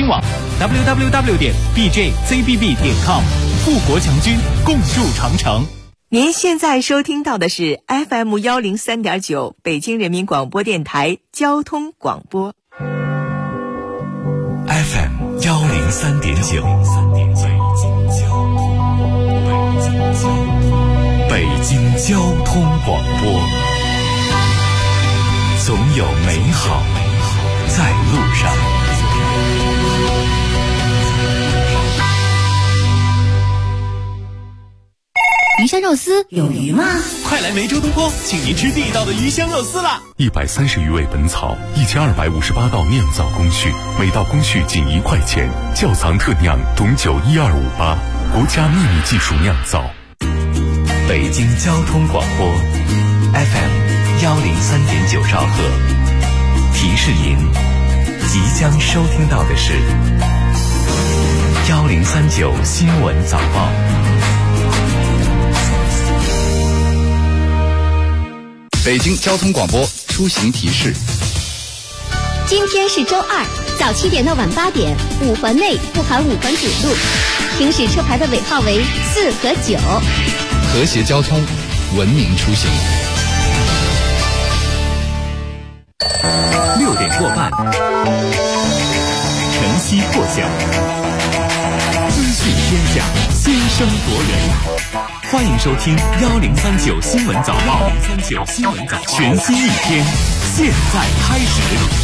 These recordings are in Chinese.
新网 www.bjzbb.com， 富国强军，共筑长城。 您现在收听到的是 FM103.9 北京人民广播电台交通广播。 FM103.9 北京交通广播，总有美好在路上。 鱼香肉丝有鱼吗？ 快来梅州东坡，请您吃地道的鱼香肉丝啦 ！130余味本草，1258道酿造工序，每道工序仅1块钱，窖藏特酿董酒12588，国家秘密技术酿造。北京交通广播 FM103.9兆赫，提示您即将收听到的是1039新闻早报。 北京交通广播出行提示： 今天是周二，早7点到晚8点，5环内不含5环主路，行驶车牌的尾号为4和9。 和谐交通，文明出行。 6点过半，晨曦破晓，资讯天下，先声夺人。欢迎收听1039新闻早报，1039新闻早报，全新一天，现在开始。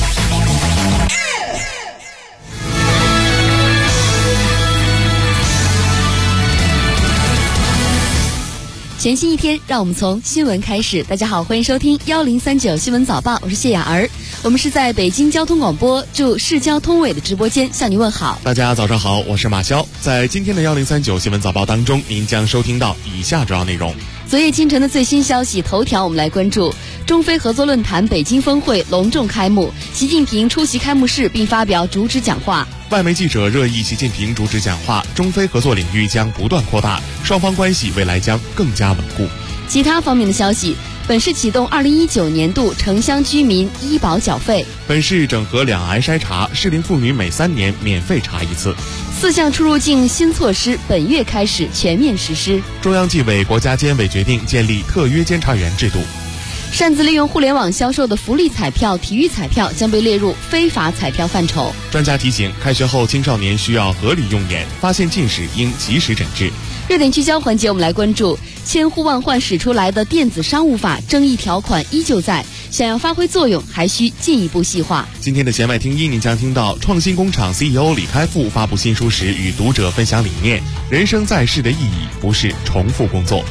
全新一天，让我们从新闻开始。大家好，欢迎收听1039新闻早报，我是谢雅儿。我们是在北京交通广播驻市交通委的直播间向您问好。 大家早上好，我是马潇。在今天的1039新闻早报当中，您将收听到以下主要内容。 昨夜今晨的最新消息头条，我们来关注中非合作论坛北京峰会隆重开幕，习近平出席开幕式并发表主旨讲话。 外媒记者热议习近平主旨讲话，中非合作领域将不断扩大，双方关系未来将更加稳固。 其他方面的消息，本市启动2019年度城乡居民医保缴费。 本市整合两癌筛查，适龄妇女每3年免费查1次。 4项出入境新措施本月开始全面实施。 中央纪委、国家监委决定建立特约监察员制度。 擅自利用互联网销售的福利彩票、体育彩票将被列入非法彩票范畴。 专家提醒，开学后青少年需要合理用眼，发现近视应及时诊治。 热点聚焦环节，我们来关注千呼万唤使出来的电子商务法争议条款依旧在，想要发挥作用还需进一步细化。 今天的弦外听音，您将听到创新工厂 CEO 李开复发布新书时与读者分享理念：人生在世的意义不是重复工作。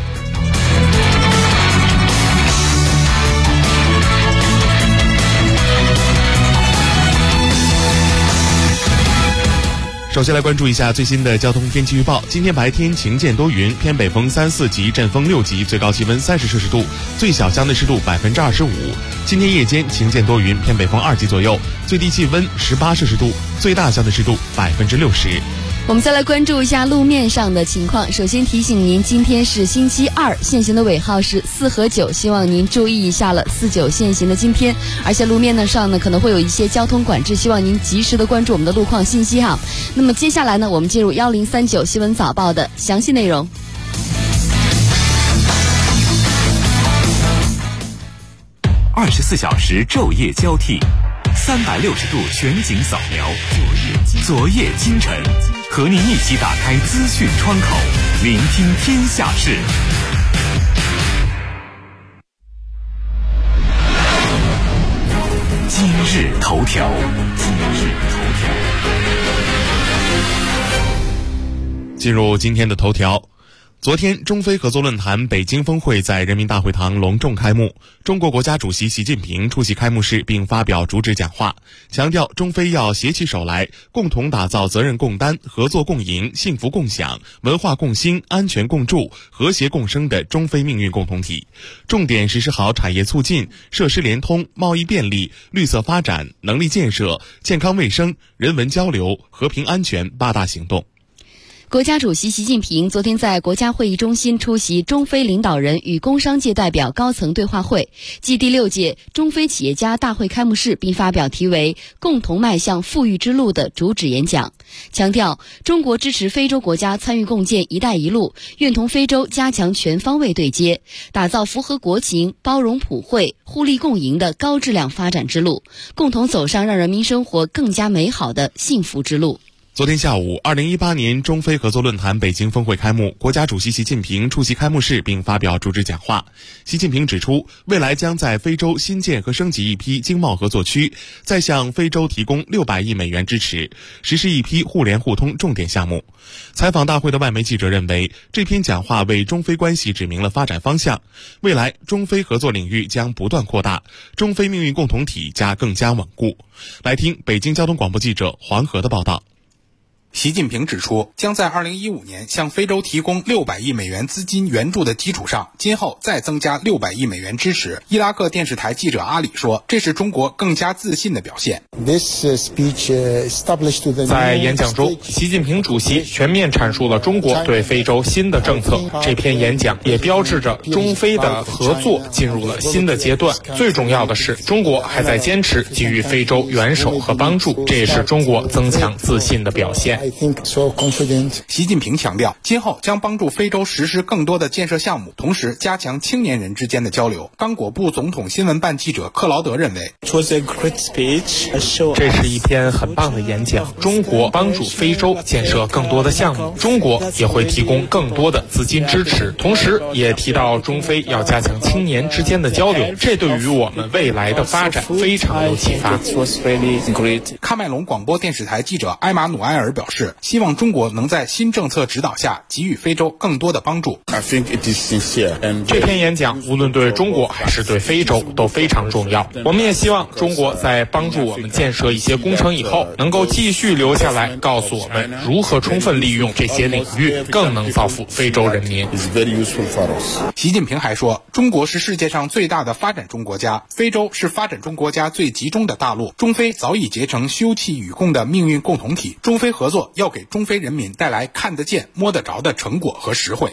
首先来关注一下最新的交通天气预报。今天白天晴间多云，偏北风3、4级，阵风6级，最高气温30摄氏度，最小相对湿度25%。今天夜间晴间多云，偏北风2级左右，最低气温18摄氏度，最大相对湿度60%。 我们再来关注一下路面上的情况。首先提醒您，今天是星期二，限行的尾号是4和9，希望您注意一下了，49限行的今天，而且路面上呢可能会有一些交通管制，希望您及时的关注我们的路况信息哈。那么接下来呢，我们进入1039新闻早报的详细内容。 24小时昼夜交替，360度全景扫描，昨夜今晨，和您一起打开资讯窗口，聆听天下事。今日头条。 进入今天的头条。昨天，中非合作论坛北京峰会在人民大会堂隆重开幕。中国国家主席习近平出席开幕式并发表主旨讲话，强调中非要携起手来，共同打造责任共担、合作共赢、幸福共享、文化共兴、安全共筑、和谐共生的中非命运共同体。重点实施好产业促进、设施联通、贸易便利、绿色发展、能力建设、健康卫生、人文交流、和平安全8大行动。 国家主席习近平昨天在国家会议中心出席中非领导人与工商界代表高层对话会暨第6届中非企业家大会开幕式，并发表题为“共同迈向富裕之路”的主旨演讲，强调中国支持非洲国家参与共建“一带一路”，愿同非洲加强全方位对接，打造符合国情、包容普惠、互利共赢的高质量发展之路，共同走上让人民生活更加美好的幸福之路。 昨天下午，2018年中非合作论坛北京峰会开幕，国家主席习近平出席开幕式并发表主旨讲话。习近平指出，未来将在非洲新建和升级一批经贸合作区，再向非洲提供600亿美元支持，实施一批互联互通重点项目。采访大会的外媒记者认为，这篇讲话为中非关系指明了发展方向，未来中非合作领域将不断扩大，中非命运共同体更加稳固。来听北京交通广播记者黄河的报道。 习近平指出，将在2015年向非洲提供600亿美元资金援助的基础上，今后再增加600亿美元支持。伊拉克电视台记者阿里说，这是中国更加自信的表现。 在演讲中，习近平主席全面阐述了中国对非洲新的政策。这篇演讲也标志着中非的合作进入了新的阶段。最重要的是，中国还在坚持给予非洲援手和帮助，这也是中国增强自信的表现。 习近平强调，今后将帮助非洲实施更多的建设项目，同时加强青年人之间的交流。刚果部总统新闻办记者克劳德认为， 这是一篇很棒的演讲。中国帮助非洲建设更多的项目，中国也会提供更多的资金支持，同时也提到中非要加强青年之间的交流，这对于我们未来的发展非常有启发。 喀麦隆广播电视台记者埃马努埃尔表示，希望中国能在新政策指导下给予非洲更多的帮助。 这篇演讲无论对中国还是对非洲都非常重要。我们也希望中国在帮助我们建设一些工程以后，能够继续留下来，告诉我们如何充分利用这些领域，更能造福非洲人民。 习近平还说，中国是世界上最大的发展中国家，非洲是发展中国家最集中的大陆，中非早已结成休戚与共的命运共同体。中非合作要给中非人民带来看得见、摸得着的成果和实惠。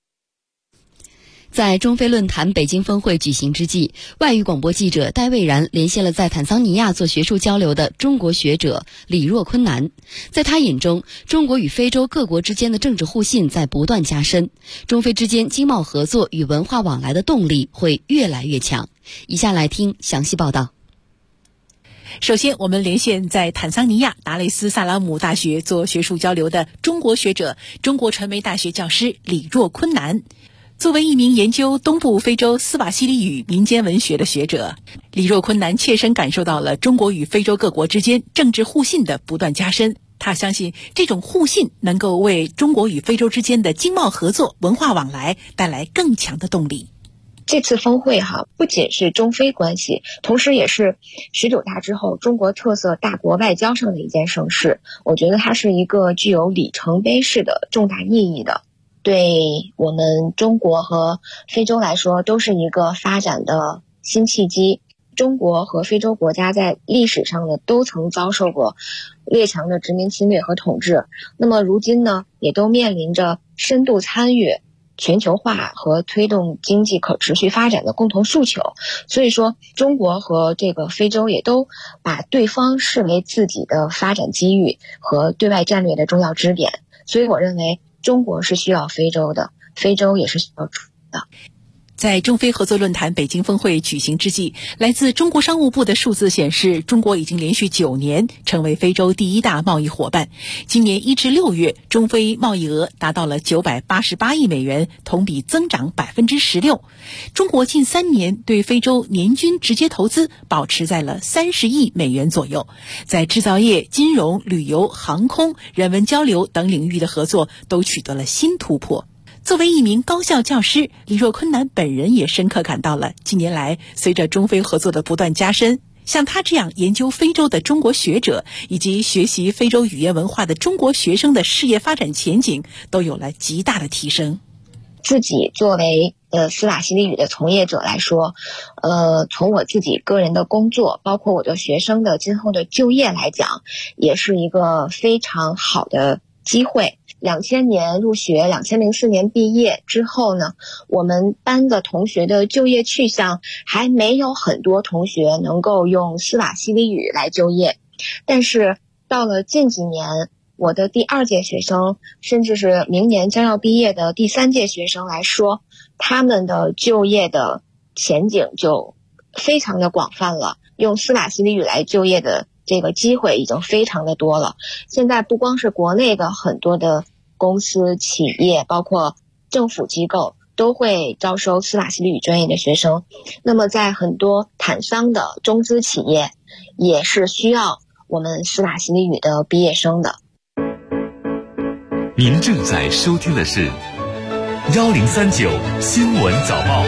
在中非论坛北京峰会举行之际，外语广播记者戴蔚然连线了在坦桑尼亚做学术交流的中国学者李若坤南。在他眼中，中国与非洲各国之间的政治互信在不断加深，中非之间经贸合作与文化往来的动力会越来越强。以下来听详细报道。 首先，我们连线在坦桑尼亚达雷斯萨拉姆大学做学术交流的中国学者、中国传媒大学教师李若坤南。作为一名研究东部非洲斯瓦希里语民间文学的学者，李若坤南切身感受到了中国与非洲各国之间政治互信的不断加深。他相信这种互信能够为中国与非洲之间的经贸合作、文化往来带来更强的动力。 这次峰会不仅是中非关系，同时也是19大之后中国特色大国外交上的一件盛事。我觉得它是一个具有里程碑式的重大意义的，对我们中国和非洲来说都是一个发展的新契机。中国和非洲国家在历史上呢都曾遭受过列强的殖民侵略和统治，那么如今呢也都面临着深度参与全球化和推动经济可持续发展的共同诉求。所以说中国和这个非洲也都把对方视为自己的发展机遇和对外战略的重要支点。所以我认为中国是需要非洲的，非洲也是需要中国的。 在中非合作论坛北京峰会举行之际，来自中国商务部的数字显示，中国已经连续9年成为非洲第1大贸易伙伴。今年1至6月，中非贸易额达到了988亿美元，同比增长16%。中国近3年对非洲年均直接投资保持在了30亿美元左右，在制造业、金融、旅游、航空、人文交流等领域的合作都取得了新突破。作为一名高校教师，李若坤南本人也深刻感到了近年来随着中非合作的不断加深，像他这样研究非洲的中国学者以及学习非洲语言文化的中国学生的事业发展前景都有了极大的提升。 自己作为斯瓦希里语的从业者来说，从我自己个人的工作，包括我的学生的今后的就业来讲，也是一个非常好的机会。 2000年入学，2004年毕业之后呢，我们班的同学的就业去向还没有很多同学能够用斯瓦希里语来就业。但是到了近几年，我的第2届学生，甚至是明年将要毕业的第3届学生来说，他们的就业的前景就非常的广泛了，用斯瓦希里语来就业的这个机会已经非常的多了。现在不光是国内的很多的公司企业，包括政府机构都会招收斯瓦希里语专业的学生。那么在很多坦桑的中资企业也是需要我们斯瓦希里语的毕业生的。 您正在收听的是1039新闻早报。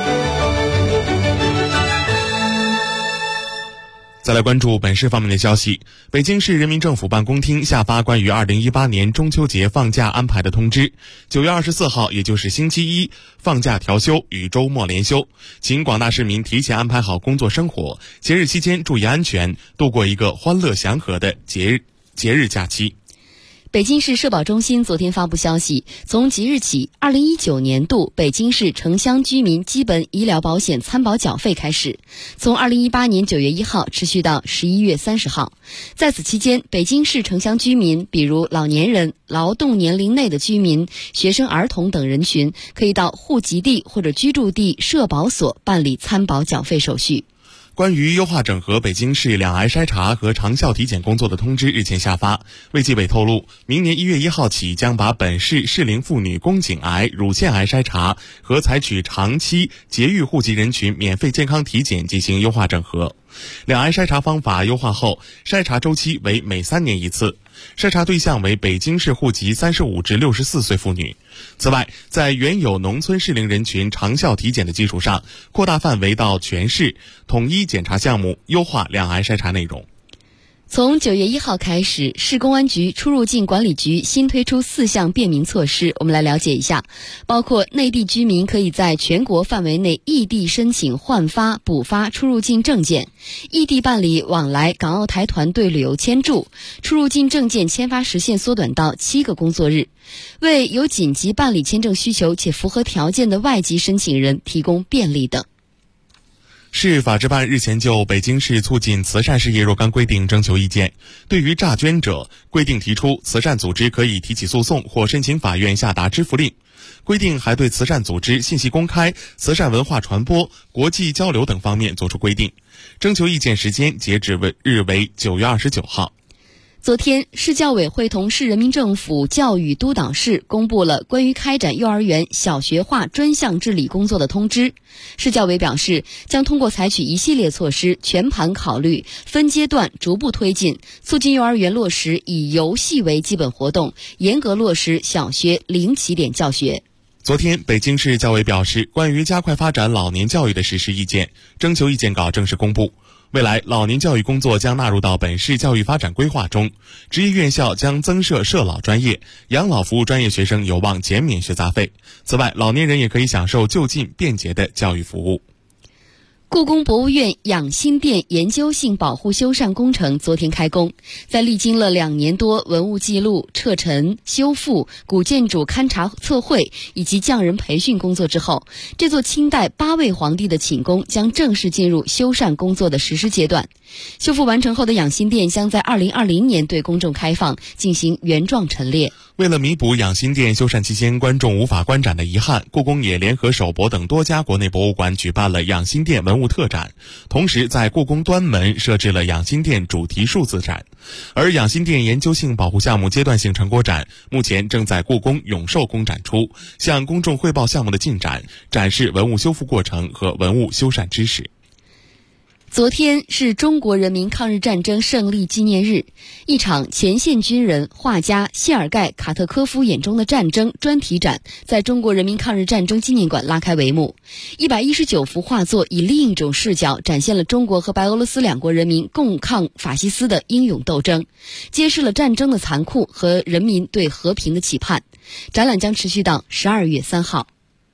再来关注本市方面的消息。北京市人民政府办公厅下发关于2018年中秋节放假安排的通知，9月24号，也就是星期一，放假调休与周末连休，请广大市民提前安排好工作生活，节日期间注意安全，度过一个欢乐祥和的节日假期。 北京市社保中心昨天发布消息，从即日起，2019年度北京市城乡居民基本医疗保险参保缴费开始，从2018年9月1号持续到11月30号。在此期间，北京市城乡居民，比如老年人、劳动年龄内的居民、学生儿童等人群，可以到户籍地或者居住地社保所办理参保缴费手续。 关于优化整合北京市两癌筛查和长效体检工作的通知日前下发，卫计委透露，明年1月1号起将把本市适龄妇女宫颈癌、乳腺癌筛查和采取长期节育户籍人群免费健康体检进行优化整合。两癌筛查方法优化后，筛查周期为每3年一次，筛查对象为北京市户籍35至64岁妇女。此外，在原有农村适龄人群长效体检的基础上，扩大范围到全市，统一检查项目，优化两癌筛查内容。 从9月1号开始，市公安局出入境管理局新推出4项便民措施，我们来了解一下。包括内地居民可以在全国范围内异地申请换发、补发出入境证件，异地办理往来港澳台团队旅游签注，出入境证件签发时限缩短到7个工作日，为有紧急办理签证需求且符合条件的外籍申请人提供便利等。 市法制办日前就北京市促进慈善事业若干规定征求意见，对于诈捐者，规定提出慈善组织可以提起诉讼或申请法院下达支付令。规定还对慈善组织信息公开、慈善文化传播、国际交流等方面作出规定。征求意见时间截止日为9月29号。 昨天，市教委会同市人民政府教育督导室公布了关于开展幼儿园小学化专项治理工作的通知。市教委表示，将通过采取一系列措施，全盘考虑，分阶段逐步推进，促进幼儿园落实以游戏为基本活动，严格落实小学零起点教学。 昨天，北京市教委表示，关于加快发展老年教育的实施意见，征求意见稿正式公布。未来，老年教育工作将纳入到本市教育发展规划中，职业院校将增设社老专业，养老服务专业学生有望减免学杂费。此外，老年人也可以享受就近便捷的教育服务。 故宫博物院养心殿研究性保护修缮工程昨天开工，在历经了2年多文物记录、撤陈、修复、古建筑勘察测绘以及匠人培训工作之后，这座清代8位皇帝的寝宫将正式进入修缮工作的实施阶段。修复完成后的养心殿将在2020年对公众开放，进行原状陈列。 为了弥补养心殿修缮期间观众无法观展的遗憾，故宫也联合首博等多家国内博物馆举办了养心殿文物特展，同时在故宫端门设置了养心殿主题数字展。而养心殿研究性保护项目阶段性成果展目前正在故宫永寿宫展出，向公众汇报项目的进展，展示文物修复过程和文物修缮知识。 昨天是中国人民抗日战争胜利纪念日，一场前线军人、画家谢尔盖·卡特科夫眼中的战争专题展在中国人民抗日战争纪念馆拉开帷幕。119幅画作以另一种视角展现了中国和白俄罗斯两国人民共抗法西斯的英勇斗争，揭示了战争的残酷和人民对和平的期盼。展览将持续到12月3号。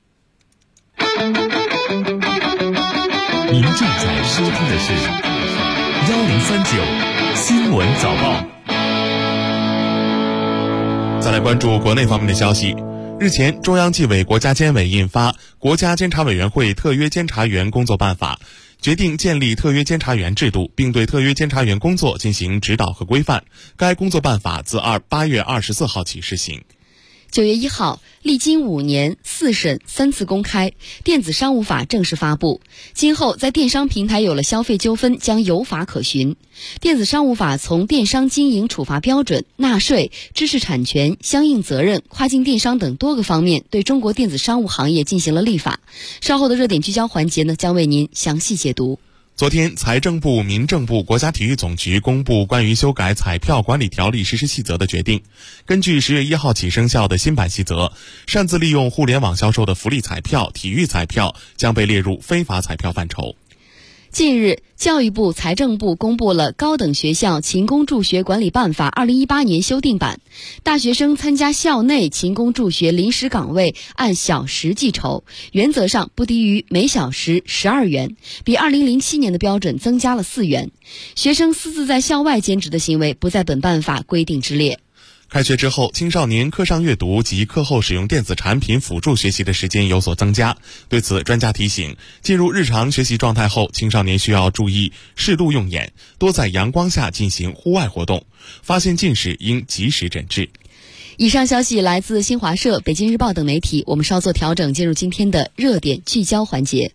您正在收听的是1039新闻早报。 再来关注国内方面的消息。日前，中央纪委国家监委印发《国家监察委员会特约监察员工作办法》，决定建立特约监察员制度，并对特约监察员工作进行指导和规范。该工作办法自8月24号起施行。 9月1号，历经5年4审3次公开，电子商务法正式发布。今后在电商平台有了消费纠纷，将有法可循。电子商务法从电商经营处罚标准、纳税、知识产权、相应责任、跨境电商等多个方面对中国电子商务行业进行了立法。稍后的热点聚焦环节呢，将为您详细解读。 昨天，财政部、民政部、国家体育总局公布关于修改彩票管理条例实施细则的决定。根据10月1号起生效的新版细则，擅自利用互联网销售的福利彩票、体育彩票将被列入非法彩票范畴。 近日，教育部、财政部公布了《高等学校勤工助学管理办法（2018年修订版）》，大学生参加校内勤工助学临时岗位按小时计酬，原则上不低于每小时12元，比2007年的标准增加了4元。学生私自在校外兼职的行为不在本办法规定之列。 开学之后，青少年课上阅读及课后使用电子产品辅助学习的时间有所增加。对此，专家提醒，进入日常学习状态后，青少年需要注意适度用眼，多在阳光下进行户外活动，发现近视应及时诊治。 以上消息来自新华社、北京日报等媒体，我们稍作调整，进入今天的热点聚焦环节。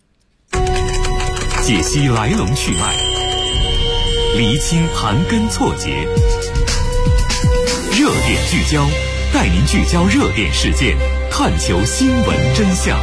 解析来龙去脉，厘清盘根错节。热点聚焦，带您聚焦热点事件，探求新闻真相。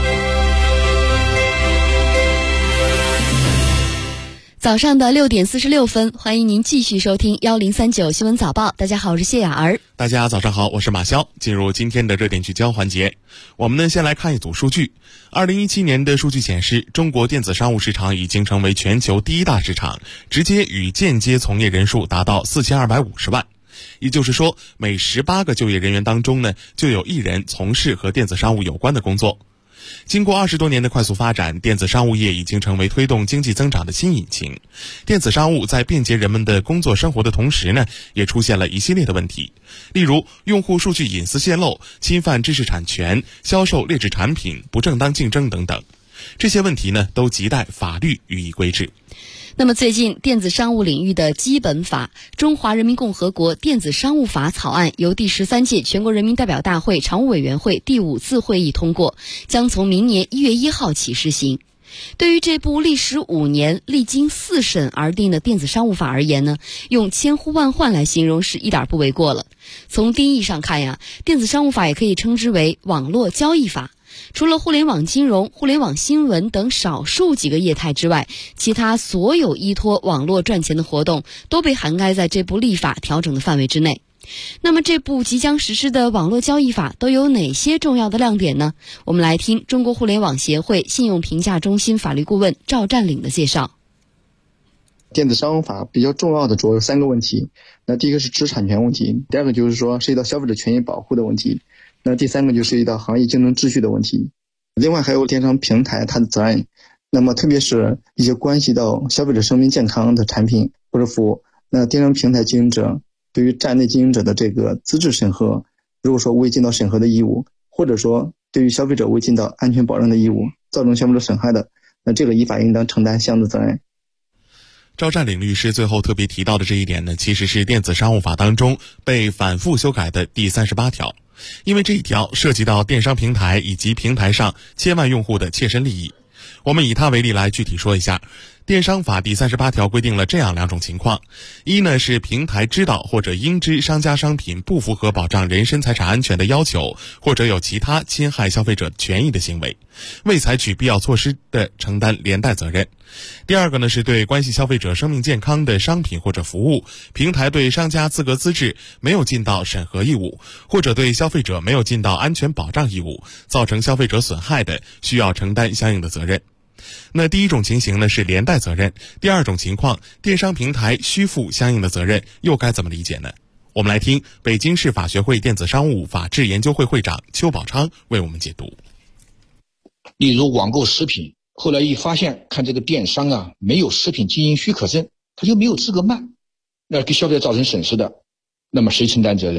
早上的6点46分，欢迎您继续收听1039新闻早报。大家好，我是谢雅儿。 大家早上好，我是马潇。进入今天的热点聚焦环节，我们呢先来看一组数据。2017年的数据显示，中国电子商务市场已经成为全球第一大市场，直接与间接从业人数达到4250万。也就是说，每18个就业人员当中呢，就有1人从事和电子商务有关的工作。经过20多年的快速发展，电子商务业已经成为推动经济增长的新引擎。电子商务在便捷人们的工作生活的同时呢，也出现了一系列的问题，例如用户数据隐私泄露、侵犯知识产权、销售劣质产品、不正当竞争等等。这些问题呢，都亟待法律予以规制。 那么最近，电子商务领域的基本法《中华人民共和国电子商务法》草案由第13届全国人民代表大会常务委员会第5次会议通过，将从明年1月1号起施行。对于这部历时5年、历经4审而定的电子商务法而言呢，用千呼万唤来形容是一点不为过了。从定义上看呀，电子商务法也可以称之为网络交易法。除了互联网金融、互联网新闻等少数几个业态之外，其他所有依托网络赚钱的活动都被涵盖在这部立法调整的范围之内。那么这部即将实施的网络交易法都有哪些重要的亮点呢？我们来听中国互联网协会信用评价中心法律顾问赵占领的介绍。 电子商务法比较重要的主要有3个问题。那第一个是知识产权问题，第二个就是说涉及到消费者权益保护的问题，那第3个就涉及到行业竞争秩序的问题。另外还有电商平台它的责任，那么特别是一些关系到消费者生命健康的产品或者服务，那电商平台经营者对于站内经营者的这个资质审核，如果说未尽到审核的义务，或者说对于消费者未尽到安全保障的义务，造成消费者损害的，那这个依法应当承担相应的责任。 赵占领律师最后特别提到的这一点呢，其实是电子商务法当中被反复修改的第38条，因为这一条涉及到电商平台以及平台上千万用户的切身利益。我们以它为例来具体说一下。电商法第38条规定了这样2种情况：一呢是平台知道或者应知商家商品不符合保障人身财产安全的要求，或者有其他侵害消费者权益的行为，未采取必要措施的承担连带责任。第二个呢是对关系消费者生命健康的商品或者服务，平台对商家资格资质没有尽到审核义务，或者对消费者没有尽到安全保障义务，造成消费者损害的，需要承担相应的责任。那第一种情形呢是连带责任，第二种情况，电商平台需负相应的责任，又该怎么理解呢？我们来听北京市法学会电子商务法治研究会会长邱宝昌为我们解读。 例如网购食品，后来一发现看这个电商啊没有食品经营许可证，他就没有资格卖，那给消费者造成损失的，那么谁承担责任？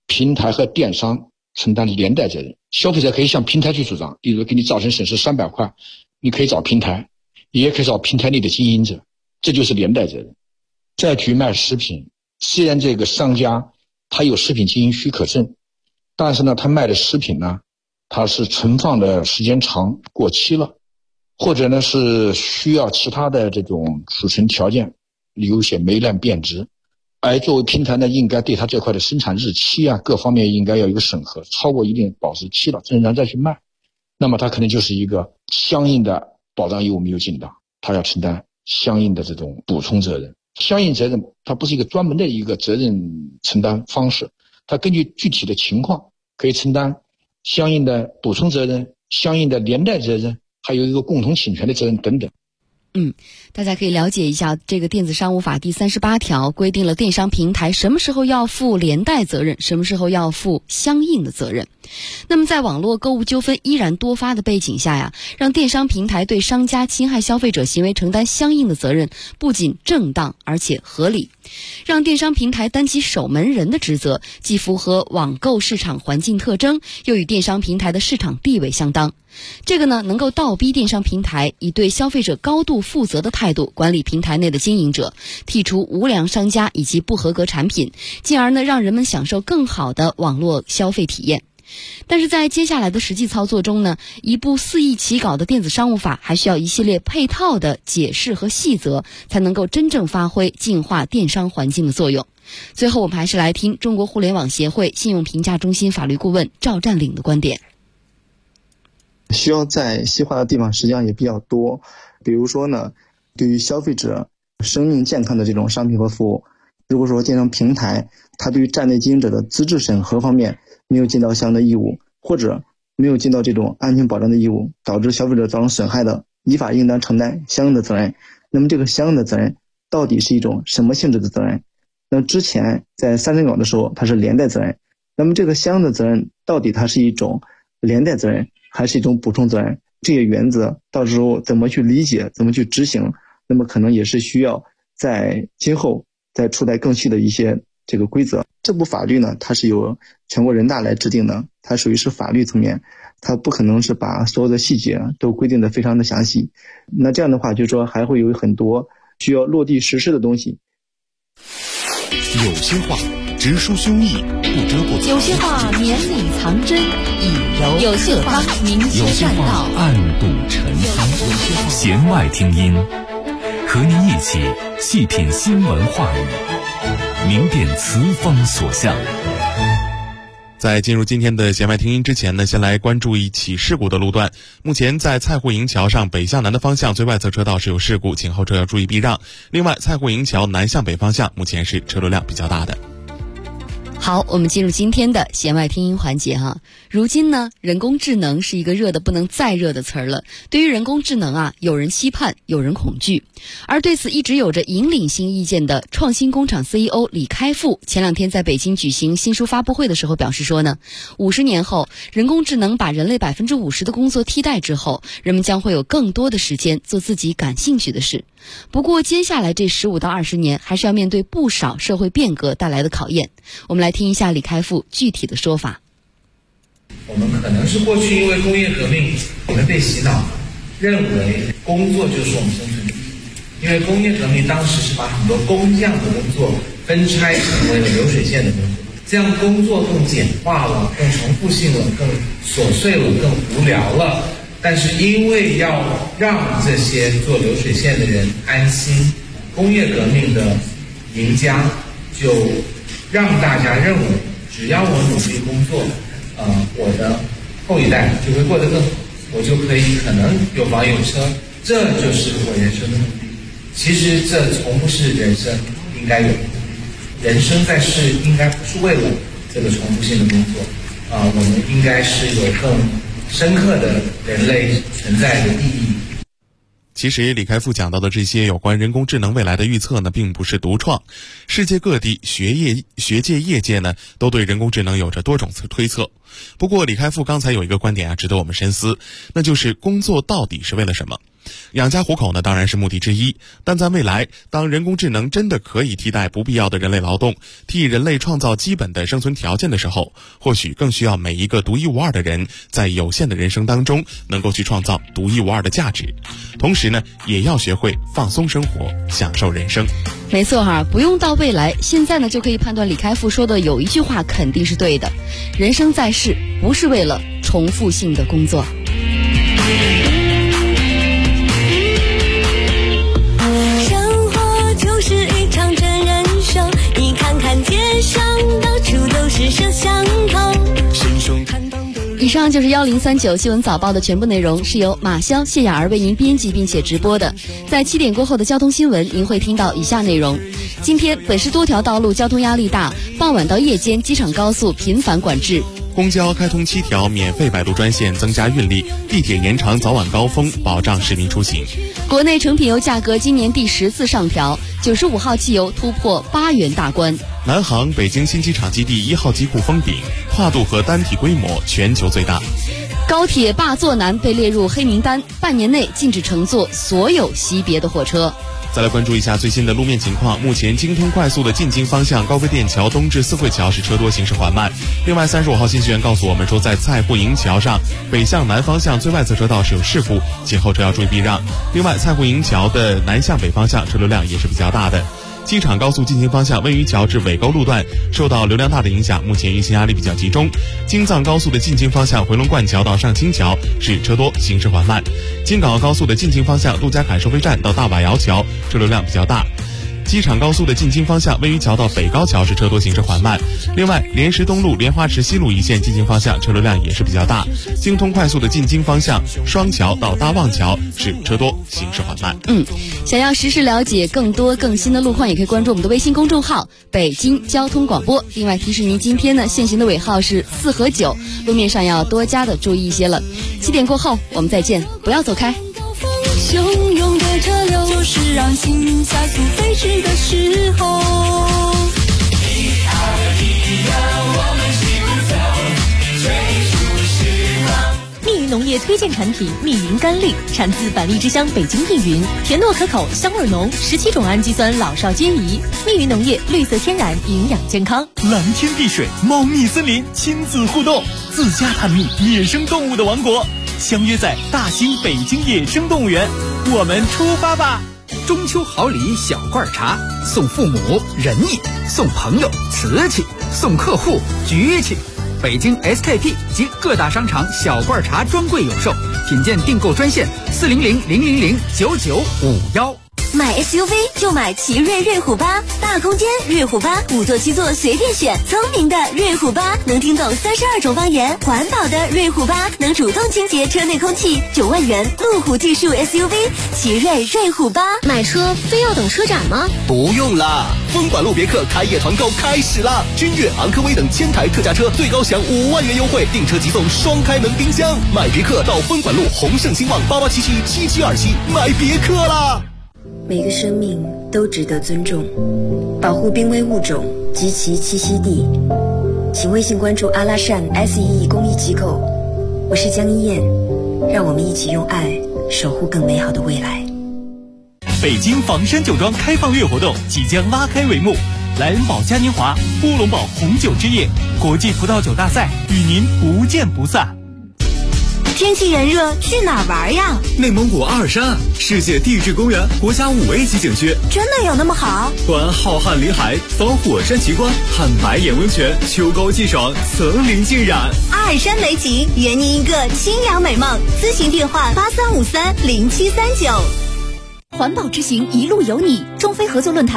平台和电商承担连带责任。消费者可以向平台去主张，例如给你造成损失300块，你可以找平台，也可以找平台内的经营者，这就是连带责任。再去卖食品，虽然这个商家他有食品经营许可证，但是呢，他卖的食品呢，它是存放的时间长，过期了，或者呢是需要其他的这种储存条件，有些霉烂变质，而作为平台呢，应该对它这块的生产日期啊，各方面应该要有一个审核，超过一定保质期了，仍然再去卖，那么它可能就是一个相应的保障义务没有尽到，它要承担相应的这种补充责任。相应责任它不是一个专门的一个责任承担方式，它根据具体的情况可以承担相应的补充责任、相应的连带责任，还有一个共同侵权的责任等等。 大家可以了解一下这个电子商务法第38条规定了电商平台什么时候要负连带责任，什么时候要负相应的责任。那么在网络购物纠纷依然多发的背景下呀，让电商平台对商家侵害消费者行为承担相应的责任，不仅正当而且合理。让电商平台担起守门人的职责，既符合网购市场环境特征，又与电商平台的市场地位相当。这个呢，能够倒逼电商平台以对消费者高度负责的态度管理平台内的经营者，剔除无良商家以及不合格产品，进而呢，让人们享受更好的网络消费体验。但是在接下来的实际操作中呢，一部4亿起稿的电子商务法还需要一系列配套的解释和细则，才能够真正发挥净化电商环境的作用。最后我们还是来听中国互联网协会信用评价中心法律顾问赵占领的观点。 需要在细化的地方实际上也比较多，比如说呢，对于消费者生命健康的这种商品和服务，如果说电商平台它对于站内经营者的资质审核方面没有尽到相应的义务，或者没有尽到这种安全保障的义务，导致消费者造成损害的，依法应当承担相应的责任。那么这个相应的责任到底是一种什么性质的责任？那之前在3审稿的时候它是连带责任，那么这个相应的责任到底它是一种连带责任还是一种补充责任？这些原则到时候怎么去理解，怎么去执行，那么可能也是需要在今后再出台更细的一些这个规则。这部法律呢，它是由全国人大来制定的，它属于是法律层面，它不可能是把所有的细节都规定的非常的详细。那这样的话，就是说还会有很多需要落地实施的东西。 有些话直抒胸臆，不遮不藏； 有些话绵里藏针，以柔有些话明有些话暗度陈仓。弦外听音，和您一起细品新闻话语，明辨词风所向。 在进入今天的弦外听音之前呢，先来关注一起事故的路段。目前在蔡户营桥上北向南的方向最外侧车道是有事故，请后车要注意避让。另外，蔡户营桥南向北方向目前是车流量比较大的。 好，我们进入今天的弦外听音环节哈。如今呢，人工智能是一个热的不能再热的词儿了。对于人工智能啊，有人期盼，有人恐惧。而对此一直有着引领性意见的创新工厂 CEO 李开复，前2天在北京举行新书发布会的时候表示说呢，50年后，人工智能把人类50%的工作替代之后，人们将会有更多的时间做自己感兴趣的事。不过接下来这15到20年还是要面对不少社会变革带来的考验。我们来听一下李开复具体的说法。 我们可能是过去因为工业革命，我们被洗脑，认为工作就是我们生存的意义。因为工业革命当时是把很多工匠的工作分拆成为了流水线的工作，这样工作更简化了，更重复性了，更琐碎了，更无聊了。但是因为要让这些做流水线的人安心，工业革命的赢家就让大家认为，只要我努力工作，我的后一代就会过得更好，我就可以可能有房有车，这就是我人生的目的。其实这从不是人生应该有的，人生在世应该不是为了这个重复性的工作，我们应该是有更深刻的人类存在的意义。 其实李开复讲到的这些有关人工智能未来的预测呢，并不是独创，世界各地学界业界呢都对人工智能有着多种推测。不过李开复刚才有一个观点值得我们深思，那就是工作到底是为了什么？ 养家糊口呢当然是目的之一，但在未来，当人工智能真的可以替代不必要的人类劳动，替人类创造基本的生存条件的时候，或许更需要每一个独一无二的人在有限的人生当中能够去创造独一无二的价值，同时呢也要学会放松生活，享受人生。 没错哈，不用到未来，现在呢就可以判断李开复说的有一句话肯定是对的，人生在世不是为了重复性的工作。 生活就是一场真人秀，你看看街上到处都是摄像头，伸手看到以上就是1039新闻早报的全部内容，是由马潇、谢雅儿为您编辑并且直播的。在7点过后的交通新闻，您会听到以下内容：今天本市多条道路交通压力大，傍晚到夜间机场高速频繁管制。 公交开通7条免费摆渡专线，增加运力；地铁延长早晚高峰，保障市民出行。 国内成品油价格今年第10次上调，95号汽油突破8元大关。 南航北京新机场基地1号机库封顶，跨度和单体规模全球最大。 高铁霸座南被列入黑名单，半年内禁止乘坐所有级别的火车。 再来关注一下最新的路面情况。目前京通快速的进京方向高飞店桥东至四惠桥是车多，行驶缓慢。另外35号信息员告诉我们说，在蔡户营桥上北向南方向最外侧车道是有事故，请后车要注意避让。另外蔡户营桥的南向北方向车流量也是比较大的。机场高速进京方向温榆桥至尾沟路段受到流量大的影响，目前运行压力比较集中。京藏高速的进京方向回龙观桥到上清桥是车多，行驶缓慢。京港澳高速的进京方向陆家坎收费站到大瓦窑桥车流量比较大。机场高速的进京方向温榆桥到北高桥是车多，行驶缓慢。另外莲石东路莲花池西路一线进京方向车流量也是比较大。京通快速的进京方向双桥到大望桥是车多，行驶缓慢。 想要实时了解更多更新的路况，也可以关注我们的微信公众号北京交通广播。另外提示您，今天呢限行的尾号是4和9，路面上要多加的注意一些了。7点过后我们再见，不要走开。 汹涌的车流，就是让心加速飞驰的时候。 密云农业推荐产品密云甘栗，产自百利之乡北京密云，甜糯可口，香味浓，17种氨基酸老少皆宜。密云农业绿色天然，营养健康。 蓝天碧水，茂密森林，亲子互动，自家探秘野生动物的王国。相约在大兴北京野生动物园，我们出发吧！ 中秋好礼小罐茶，送父母仁义，送朋友瓷器，送客户局气。北京 SKP 及各大商场小罐茶专柜有售，品鉴订购专线400-000-9951。 买 SUV 就买奇瑞瑞虎8，大空间瑞虎8，5座7座随便选，聪明的瑞虎8能听懂32种方言，环保的瑞虎8能主动清洁车内空气，9万元路虎技术 SUV， 奇瑞瑞虎8。 买车非要等车展吗？ 不用啦，分管路别克开业团购开始啦！君越、昂科威等1000台特价车最高享5万元优惠，订车即送双开门冰箱。买别克到分管路宏盛兴旺88777727买别克啦！ 每个生命都值得尊重，保护濒危物种及其栖息地。请微信关注阿拉善 SEE 公益机构，我是江一燕，让我们一起用爱守护更美好的未来。 北京房山酒庄开放月活动即将拉开帷幕，莱恩堡嘉年华、乌龙堡红酒之夜、国际葡萄酒大赛与您不见不散。 天气炎热，去哪儿玩呀？ 内蒙古阿尔山，世界地质公园国家5A级景区， 真的有那么好？ 观浩瀚林海，访火山奇观，看白眼温泉，秋高气爽，层林尽染。 阿尔山美景，圆您一个清凉美梦。咨询电话83530739。 环保之行，一路有你。中非合作论坛